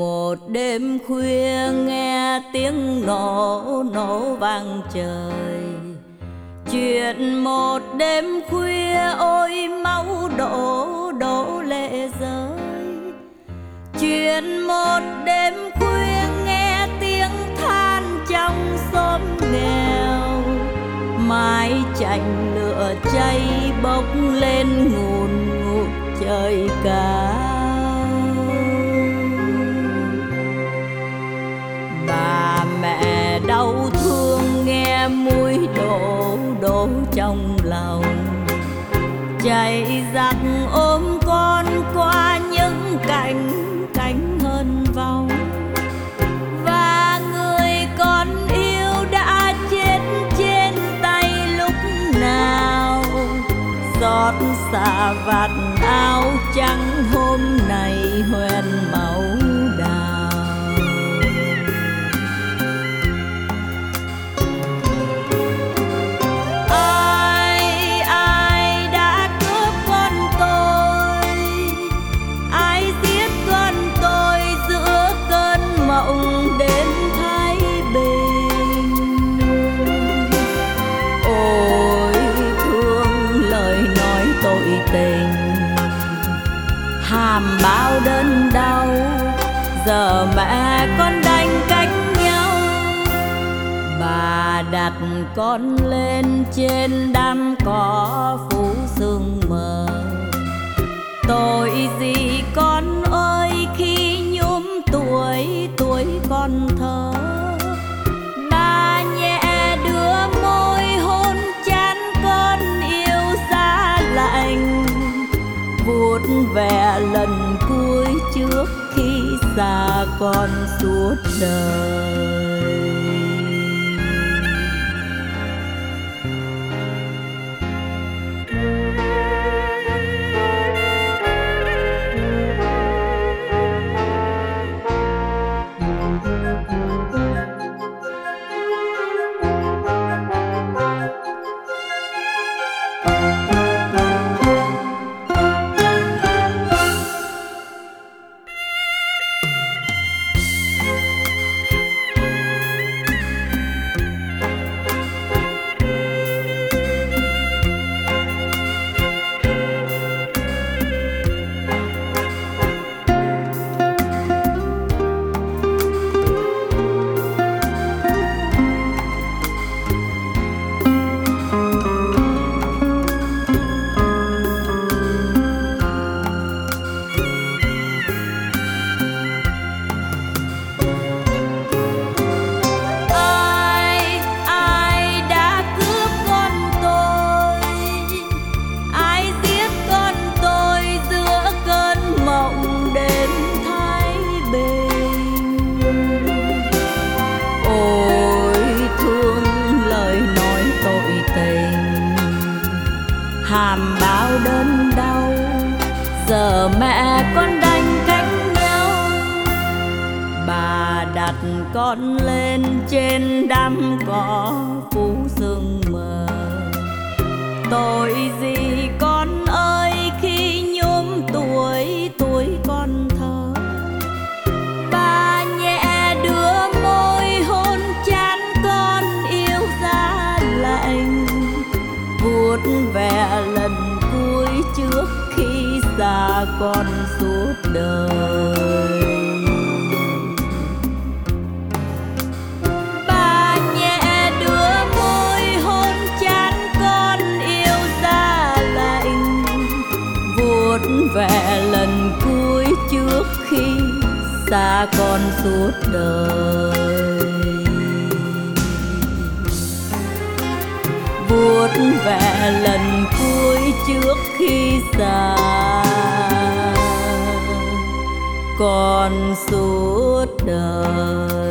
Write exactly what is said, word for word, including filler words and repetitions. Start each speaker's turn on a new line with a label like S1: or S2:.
S1: Một đêm khuya nghe tiếng nổ nổ vang trời, chuyện một đêm khuya ôi máu đổ đổ lệ rơi. Chuyện một đêm khuya nghe tiếng than trong xóm nghèo, mái chành lửa cháy bốc lên ngùn ngụt trời cao. Bà mẹ đau thương nghe muối đổ đổ trong lòng, chạy giặc ôm con qua những cánh cánh hân vong. Và người con yêu đã chết trên tay lúc nào, giọt xả vạt áo trắng hôm nay hoen máu đào. Ai ai đã cướp con tôi, ai giết con tôi giữa cơn mộng đến Thái Bình. Ôi thương lời nói tội tình, hàm bao đớn đau, giờ mẹ con đành cách nhau. Bà đặt con lên trên đám cỏ phủ sương mờ, tội gì con ơi khi nhuốm tuổi tuổi con thơ. Bà nhẹ đưa môi hôn chán con yêu giá lạnh, vuốt ve lần cuối trước khi xa con suốt đời. Hàm bao đớn đau, giờ mẹ con đành cách nhau. Bà đặt con lên trên đám cỏ phủ sương mờ, tội gì con ơi khi nhuốm tuổi tuổi con thơ. Bà nhẹ đưa môi hôn chán con yêu giá lạnh, vuốt ve lần cuối trước khi xa con suốt đời. Bà nhẹ đưa môi hôn chán con yêu giá lạnh, vuốt ve lần cuối trước khi xa con suốt đời. Vuốt ve lần cuối trước khi xa con suốt đời.